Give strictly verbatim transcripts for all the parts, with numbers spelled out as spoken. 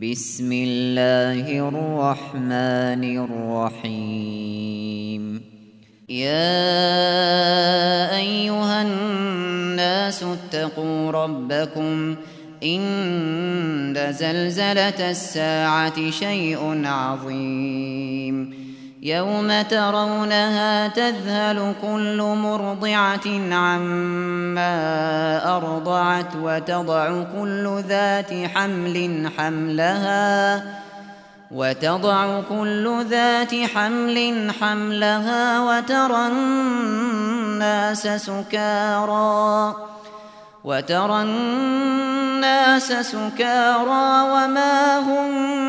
بسم الله الرحمن الرحيم. يا أيها الناس اتقوا ربكم إن زلزلة الساعة شيء عظيم يوم ترونها تذهل كل مرضعة عما أرضعت وتضع كل ذات حمل حملها وتضع كل ذات حمل حملها وترى الناس سكارى وترى الناس سكارى وما هم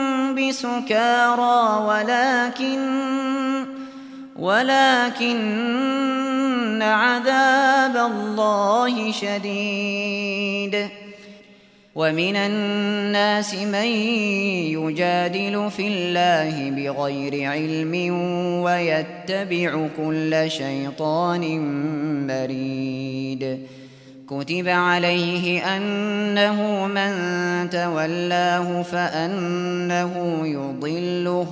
بسكارى ولكن ولكن عذاب الله شديد. ومن الناس من يجادل في الله بغير علم ويتبع كل شيطان مريد. كتب عليه أنه من تولاه فأنه يضله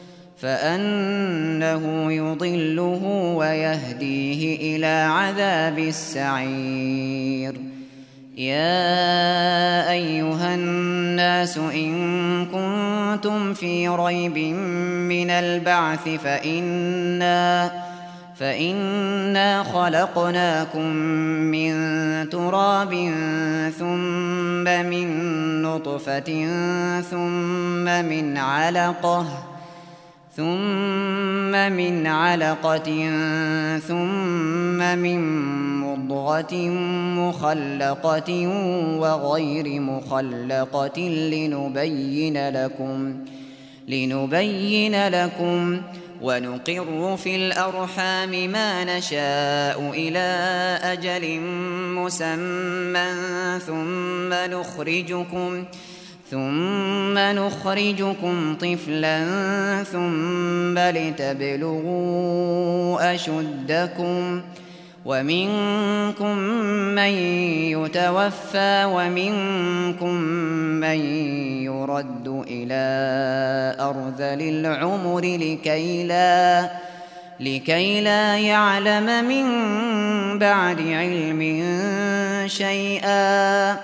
فأنه يضله ويهديه إلى عذاب السعير. يا أيها الناس إن كنتم في ريب من البعث فإنا فإنا خلقناكم من تراب ثم من نطفة ثم من علقة ثم من علقة ثم من مضغة مخلقة وغير مخلقة لنبين لكم لنبين لكم ونقر في الأرحام ما نشاء إلى أجل مسمى ثم نخرجكم ثم نخرجكم طفلا ثم لتبلغوا أشدكم ومنكم من يتوفى ومنكم من يرد إلى أرذل العمر لكي لا, لكي لا يعلم من بعد علم شيئا.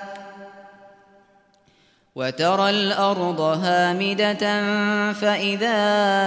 وترى الأرض هامدة فإذا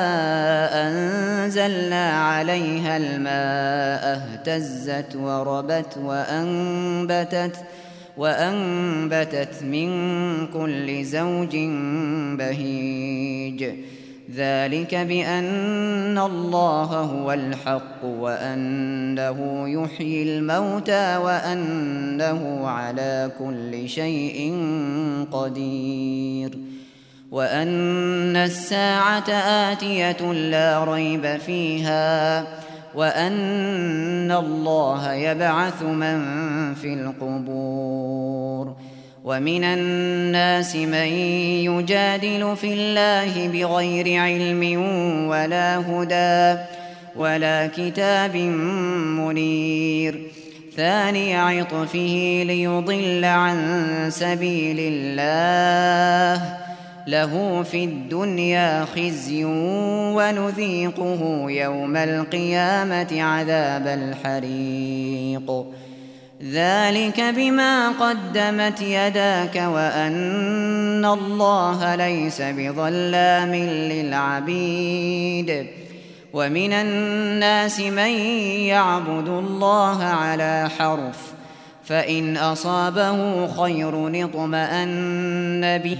أنزلنا عليها الماء اهتزت وربت وأنبتت, وأنبتت من كل زوج بهيج. ذلك بأن الله هو الحق وأنه يحيي الموتى وأنه على كل شيء قدير وأن الساعة آتية لا ريب فيها وأن الله يبعث من في القبور. ومن الناس من يجادل في الله بغير علم ولا هدى ولا كتاب منير. ثاني عطفه ليضل عن سبيل الله له في الدنيا خزي ونذيقه يوم القيامة عذاب الحريق. ذلك بما قدمت يداك وأن الله ليس بظلام للعبيد. ومن الناس من يعبد الله على حرف فإن أصابه خير اطمأن به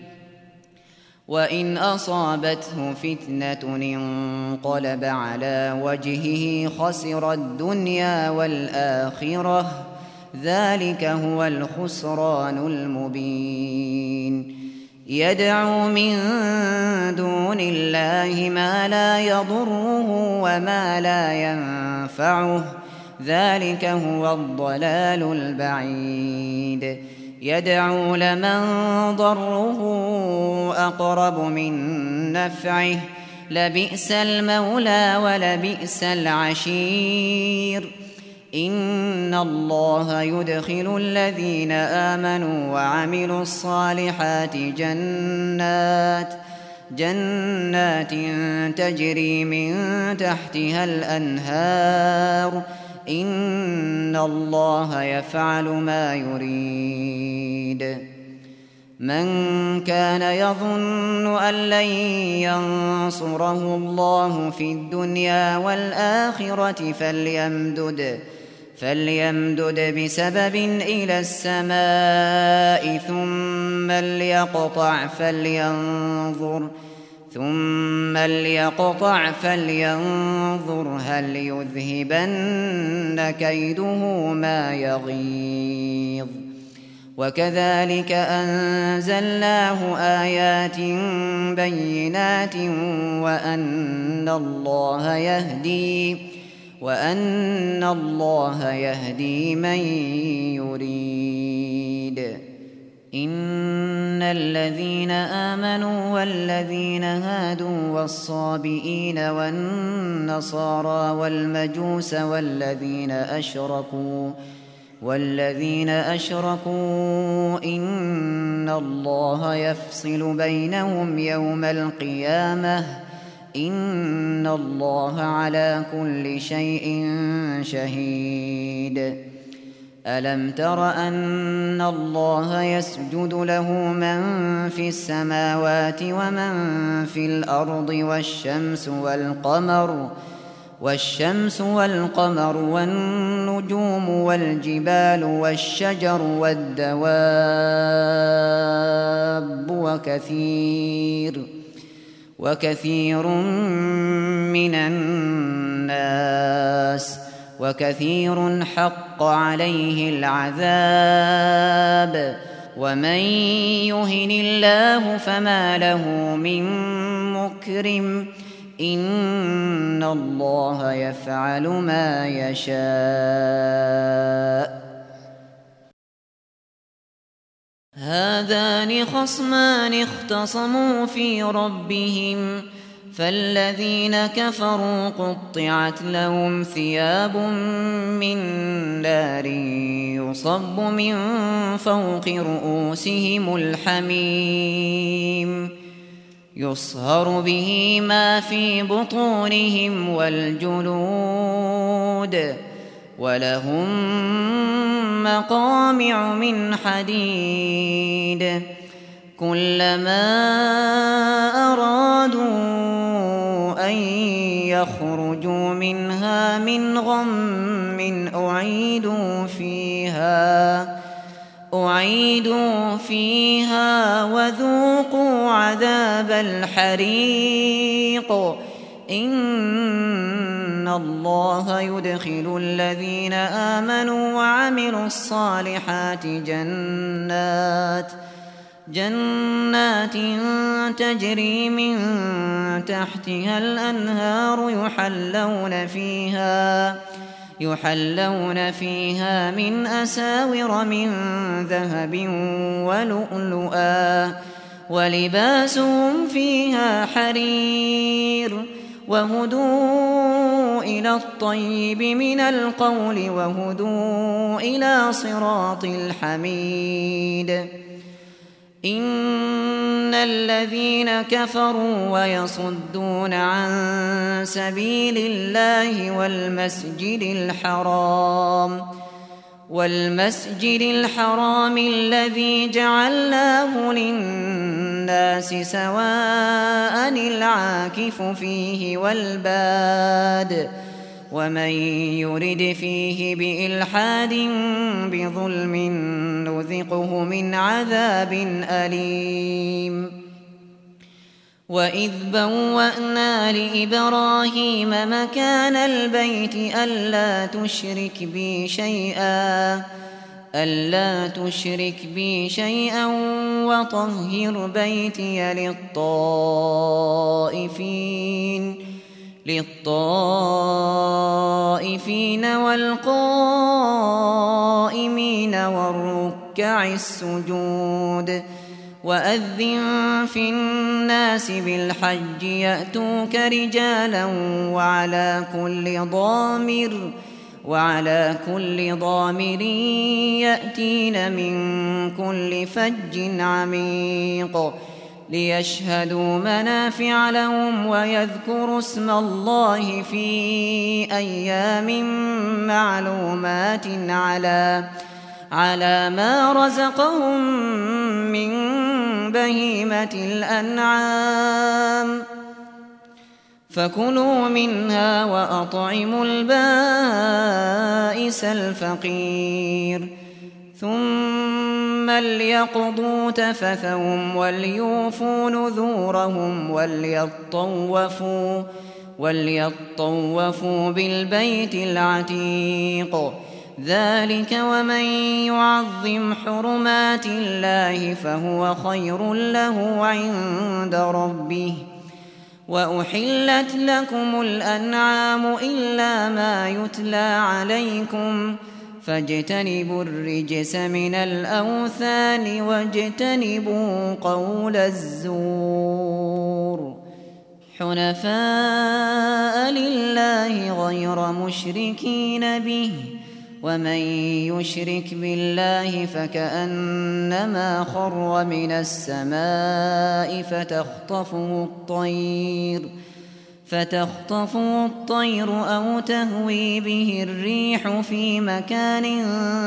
وإن أصابته فتنة انقلب على وجهه خسر الدنيا والآخرة ذلك هو الخسران المبين. يدعو من دون الله ما لا يضره وما لا ينفعه ذلك هو الضلال البعيد. يدعو لمن ضره أقرب من نفعه لبئس المولى ولبئس العشير. إن الله يدخل الذين آمنوا وعملوا الصالحات جنات جنات تجري من تحتها الأنهار إن الله يفعل ما يريد. من كان يظن أن لن ينصره الله في الدنيا والآخرة فليمدد فليمدد بسبب إلى السماء ثم ليقطع فلينظر ثم ليقطع فلينظر هل يذهبن كيده ما يغيظ. وكذلك أنزلناه آيات بينات وأن الله يهدي وأن الله يهدي من يريد. إن الذين آمنوا والذين هادوا والصابئين والنصارى والمجوس والذين أشركوا والذين أشركوا إن الله يفصل بينهم يوم القيامة إن الله على كل شيء شهيد. ألم تر أن الله يسجد له من في السماوات ومن في الأرض والشمس والقمر والشمس والقمر والنجوم والجبال والشجر والدواب وكثير وكثير من الناس وكثير حق عليه العذاب ومن يهن الله فما له من مكرم إن الله يفعل ما يشاء. هذان خصمان اختصموا في ربهم فالذين كفروا قطعت لهم ثياب من نار يصب من فوق رؤوسهم الحميم يصهر به ما في بطونهم والجلود ولهم مقامع من حديد كلما أرادوا أن يخرجوا منها من غم أعيدوا فيها أعيدوا فيها وذوقوا عذاب الحريق إن الله يدخل الذين آمنوا وعملوا الصالحات جنات جنات تجري من تحتها الأنهار يحلون فيها يحلون فيها من أساور من ذهب ولؤلؤا ولباسهم فيها حرير وهدوا إلى الطيب من القول وهدوا إلى صراط الحميد. إن الذين كفروا ويصدون عن سبيل الله والمسجد الحرام والمسجد الحرام الذي جعلناه للناس سواء العاكف فيه والباد ومن يرد فيه بإلحاد بظلم نذقه من عذاب أليم. وإذ بوأنا لإبراهيم مكان البيت ألا تشرك بي شيئا ألا تشرك بي شيئا وطهر بيتي للطائفين للطائفين والقائمين والركع السجود. وأذن في الناس بالحج يأتوك رجالا وعلى كل ضامر وعلى كل ضامر يأتين من كل فج عميق ليشهدوا منافع لهم ويذكروا اسم الله في أيام معلومات على على ما رزقهم من بهيمة الأنعام فكلوا منها وأطعموا البائس الفقير ثم ليقضوا تفثهم وليوفوا نذورهم وليطوفوا وليطوفوا بالبيت العتيق ذلك ومن يعظم حرمات الله فهو خير له عند ربه وأحلت لكم الأنعام إلا ما يتلى عليكم فاجتنبوا الرجس من الأوثان واجتنبوا قول الزور حنفاء لله غير مشركين به ومن يشرك بالله فكأنما خر من السماء فتخطفه الطير فتخطفه الطير أو تهوي به الريح في مكان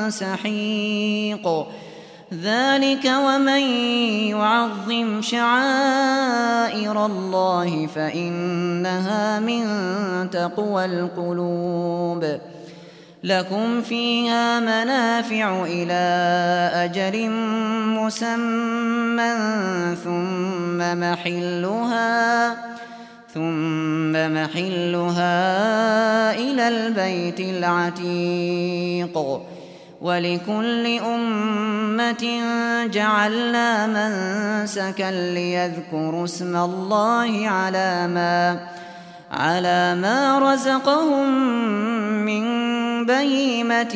سحيق ذلك ومن يعظم شعائر الله فإنها من تقوى القلوب لكم فيها منافع إلى أجل مسمى ثم محلها ثم محلها إلى البيت العتيق ولكل أمة جعلنا منسكا ليذكروا اسم الله على ما على ما رزقهم من بهيمة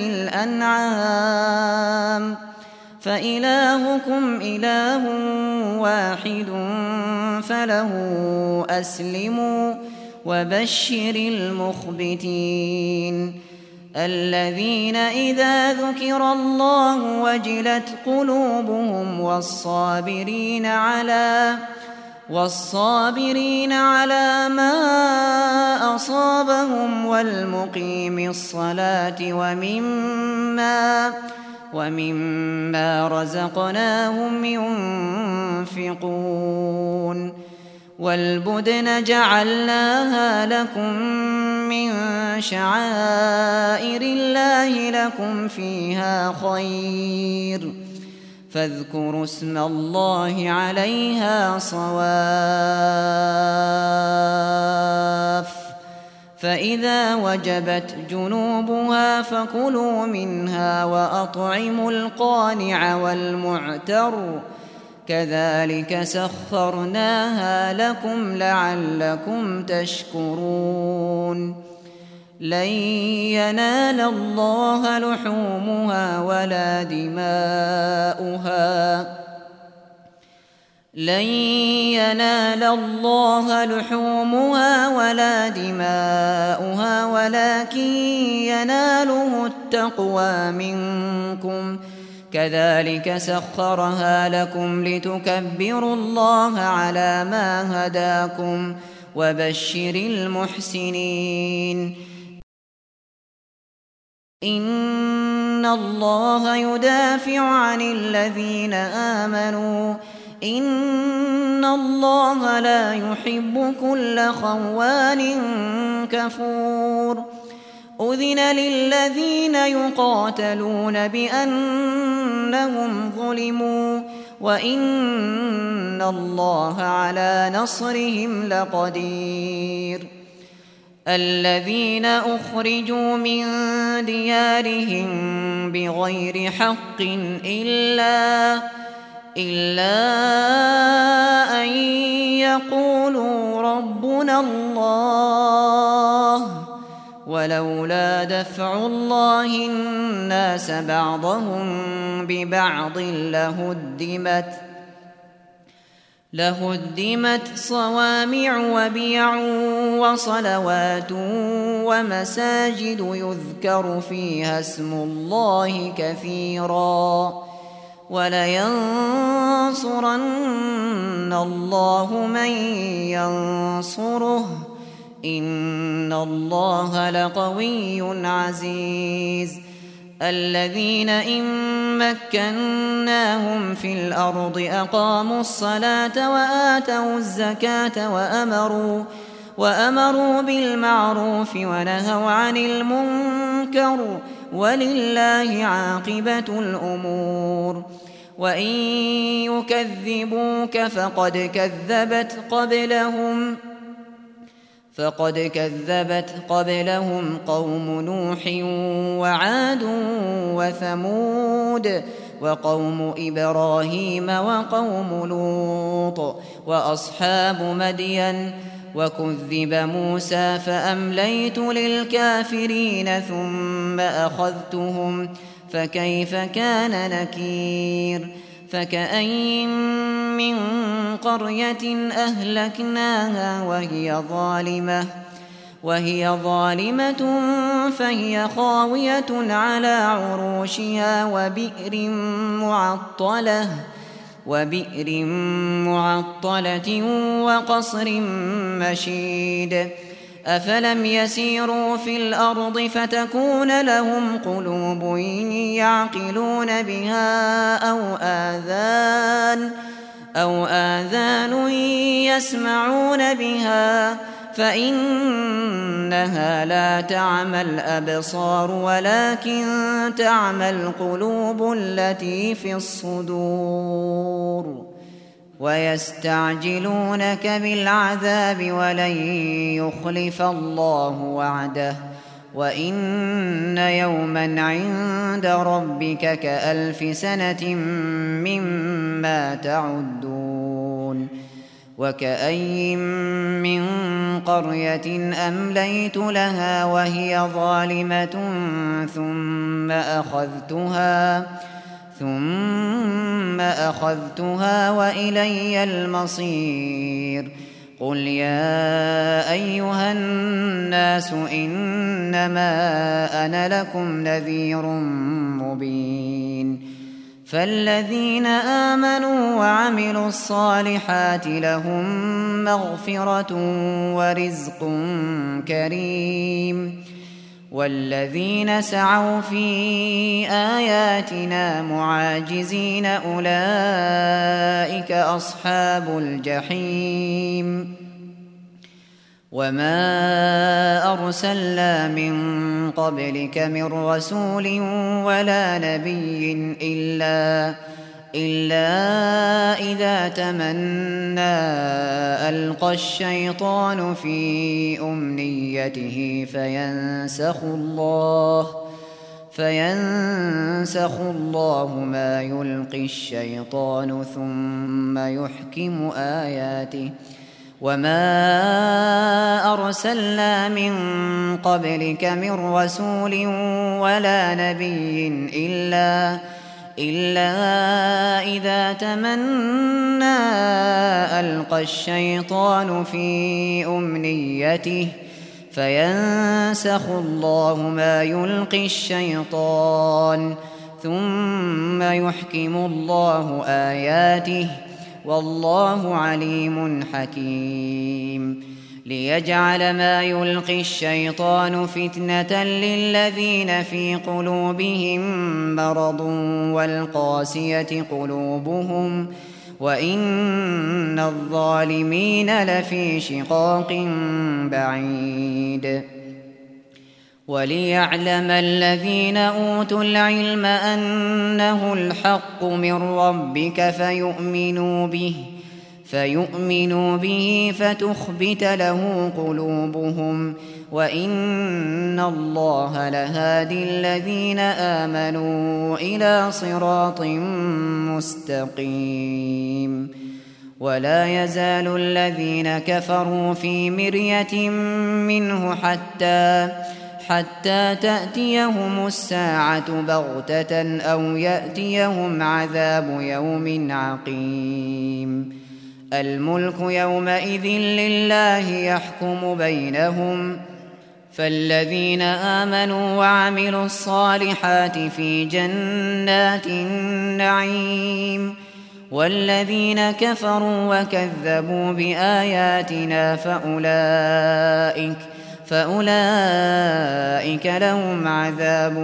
الأنعام فإلهكم إله واحد فله أسلموا وبشر المخبتين الذين إذا ذكر الله وجلت قلوبهم والصابرين على والصابرين على ما أصابهم والمقيم الصلاة ومما ومما رزقناهم ينفقون والبدن جعلناها لكم من شعائر الله لكم فيها خير فاذكروا اسم الله عليها صواف فإذا وجبت جنوبها فكلوا منها وأطعموا القانع والمعتر كذلك سخرناها لكم لعلكم تشكرون لن ينال الله لحومها ولا دماؤها لن ينال الله لحومها ولا دماؤها ولكن يناله التقوى منكم كذلك سخرها لكم لتكبروا الله على ما هداكم وبشر المحسنين إن الله يدافع عن الذين آمنوا إن الله لا يحب كل خوان كفور أذن للذين يقاتلون بأنهم ظلموا وإن الله على نصرهم لقدير الذين أخرجوا من ديارهم بغير حق إلا إلا أن يقولوا ربنا الله ولولا دفع الله الناس بعضهم ببعض لهدمت لهدمت صوامع وبيع وصلوات ومساجد يذكر فيها اسم الله كثيرا ولينصرن الله من ينصره إن الله لقوي عزيز الذين إن مكناهم في الأرض أقاموا الصلاة وآتوا الزكاة وأمروا, وأمروا بالمعروف ونهوا عن المنكر ولله عاقبة الأمور وإن يكذبوك فقد كذبت قبلهم فقد كذبت قبلهم قوم نوح وعاد وثمود وقوم إبراهيم وقوم لوط وأصحاب مدين وكذب موسى فأمليت للكافرين ثم أخذتهم فكيف كان نكير فكأين من قرية أهلكناها وهي ظالمة وهي ظالمة فهي خاوية على عروشها وبئر معطلة وبئر معطلة وقصر مشيد أفلم يسيروا في الأرض فتكون لهم قلوب يعقلون بها أو آذان أو آذان يسمعون بها فإنها لا تعمى الأبصار ولكن تعمى القلوب التي في الصدور ويستعجلونك بالعذاب ولن يخلف الله وعده وإن يوما عند ربك كألف سنة مما تعدون وكأين من قرية أمليت لها وهي ظالمة ثم أخذتها ثم أخذتها وإلي المصير قل يا أيها الناس إنما أنا لكم نذير مبين فالذين آمنوا وعملوا الصالحات لهم مغفرة ورزق كريم والذين سعوا في آياتنا معاجزين أولئك أصحاب الجحيم وما أرسلنا من قبلك من رسول ولا نبي إلا إلا إذا تمنى ألقى الشيطان في أمنيته فينسخ الله فينسخ الله ما يلقي الشيطان ثم يحكم آياته وما أرسلنا من قبلك من رسول ولا نبي إلا إلا إذا تمنى ألقى الشيطان في أمنيته فينسخ الله ما يلقي الشيطان ثم يحكم الله آياته والله عليم حكيم ليجعل ما يلقي الشيطان فتنة للذين في قلوبهم مرض والقاسية قلوبهم وإن الظالمين لفي شقاق بعيد وليعلم الذين أوتوا العلم أنه الحق من ربك فيؤمنوا به فيؤمنوا به فتخبت له قلوبهم وإن الله لهادي الذين آمنوا إلى صراط مستقيم ولا يزال الذين كفروا في مرية منه حتى حتى تأتيهم الساعة بغتة أو يأتيهم عذاب يوم عقيم الملك يومئذ لله يحكم بينهم فالذين آمنوا وعملوا الصالحات في جنات النعيم والذين كفروا وكذبوا بآياتنا فأولئك فأولئك لهم عذاب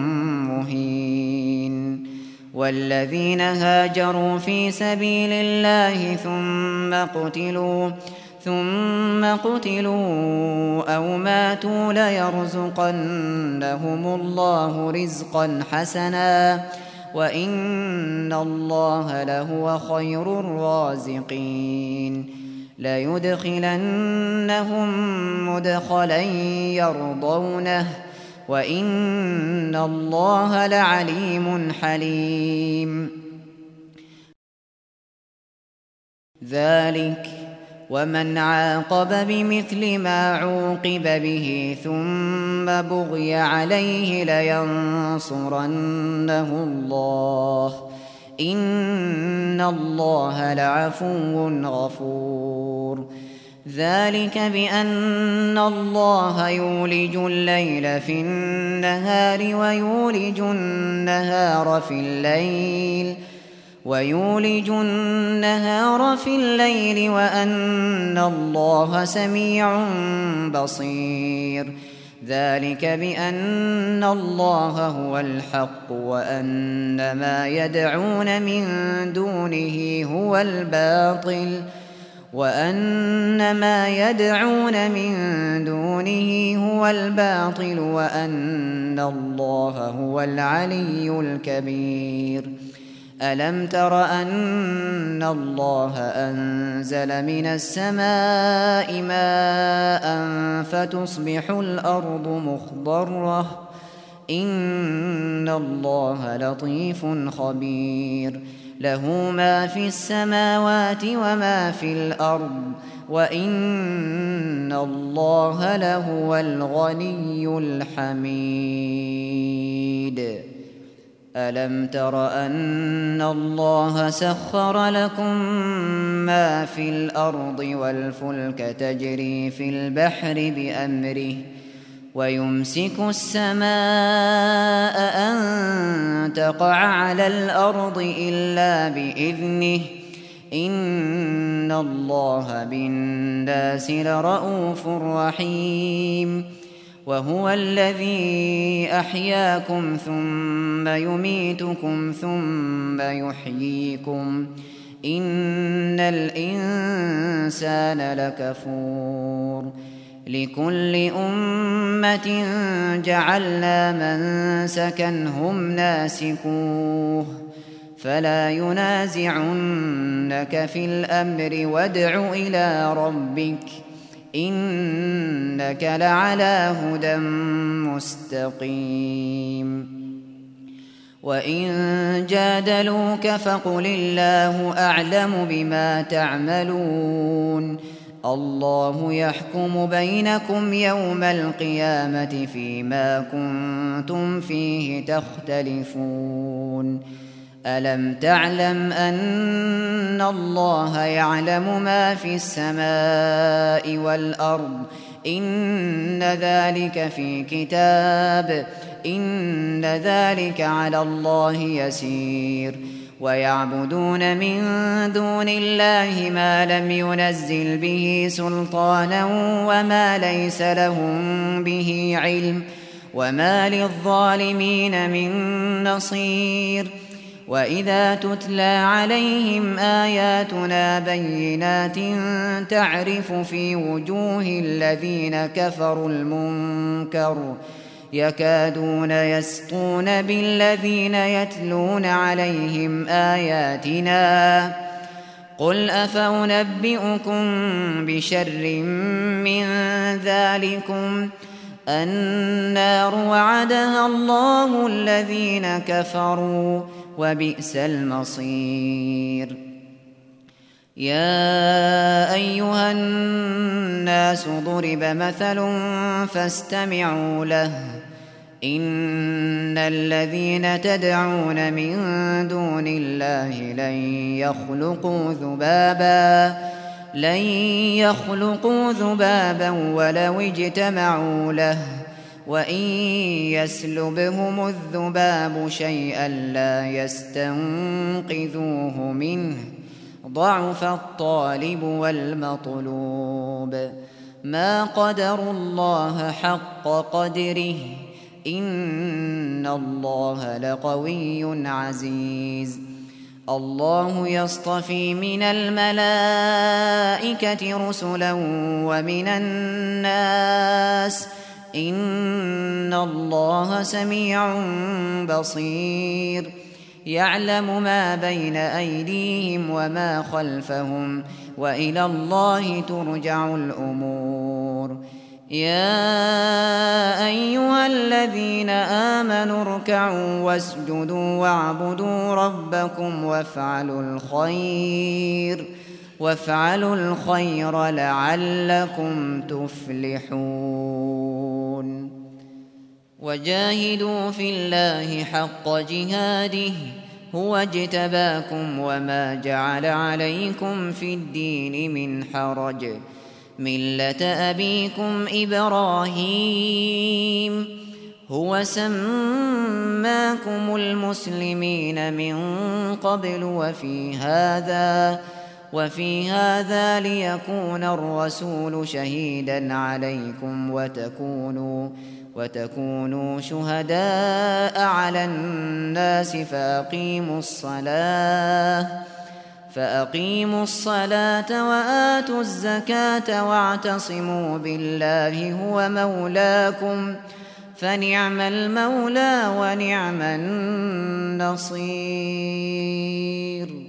مهين والذين هاجروا في سبيل الله ثم قتلوا ثم قتلوا أو ماتوا ليرزقنهم الله رزقا حسنا وإن الله لهو خير الرازقين ليدخلنهم مدخلا يرضونه وإن الله لعليم حليم ذلك ومن عاقب بمثل ما عوقب به ثم بغي عليه لينصرنه الله إن الله لعفو غفور ذلك بأن الله يولج الليل في النهار ويولج النهار في الليل ويولج النهار في الليل وأن الله سميع بصير ذلك بأن الله هو الحق وأن ما يدعون من دونه هو الباطل وأن ما يدعون من دونه هو الباطل وأن الله هو العلي الكبير ألم تر أن الله أنزل من السماء ماء فتصبح الأرض مخضرة إن الله لطيف خبير له ما في السماوات وما في الأرض وإن الله لهو الغني الحميد ألم تر أن الله سخر لكم ما في الأرض والفلك تجري في البحر بأمره ويمسك السماء أن تقع على الأرض إلا بإذنه إن الله بالناس لرءوف رحيم وهو الذي أحياكم ثم يميتكم ثم يحييكم إن الإنسان لكفور لكل أمة جعلنا منسكا هم ناسكوه فلا ينازعنك في الأمر وادع إلى ربك إنك لعلى هدى مستقيم وإن جادلوك فقل الله أعلم بما تعملون الله يحكم بينكم يوم القيامة فيما كنتم فيه تختلفون ألم تعلم أن الله يعلم ما في السماء والأرض إن ذلك في كتاب إن ذلك على الله يسير ويعبدون من دون الله ما لم ينزل به سلطانا وما ليس لهم به علم وما للظالمين من نصير وإذا تتلى عليهم آياتنا بينات تعرف في وجوه الذين كفروا المنكر يكادون يسطون بالذين يتلون عليهم آياتنا قل أفأنبئكم بشر من ذلكم النار وعدها الله الذين كفروا وبئس المصير يا أيها الناس ضرب مثل فاستمعوا له إن الذين تدعون من دون الله لن يخلقوا ذبابا لن يخلقوا ذبابا ولو اجتمعوا له وإن يسلبهم الذباب شيئا لا يستنقذوه منه ضعف الطالب والمطلوب ما قدروا الله حق قدره إن الله لقوي عزيز الله يصطفي من الملائكة رسلا ومن الناس إن الله سميع بصير يعلم ما بين أيديهم وما خلفهم وإلى الله ترجع الأمور يا أيها الذين آمنوا اركعوا واسجدوا واعبدوا ربكم وافعلوا الخير وافعلوا الخير لعلكم تفلحون وجاهدوا في الله حق جهاده هو اجتباكم وما جعل عليكم في الدين من حرج ملة أبيكم إبراهيم هو سماكم المسلمين من قبل وفي هذا وفي هذا ليكون الرسول شهيدا عليكم وتكونوا وتكونوا شهداء على الناس فأقيموا الصلاة فأقيموا الصلاة وآتوا الزكاة واعتصموا بالله هو مولاكم فنعم المولى ونعم النصير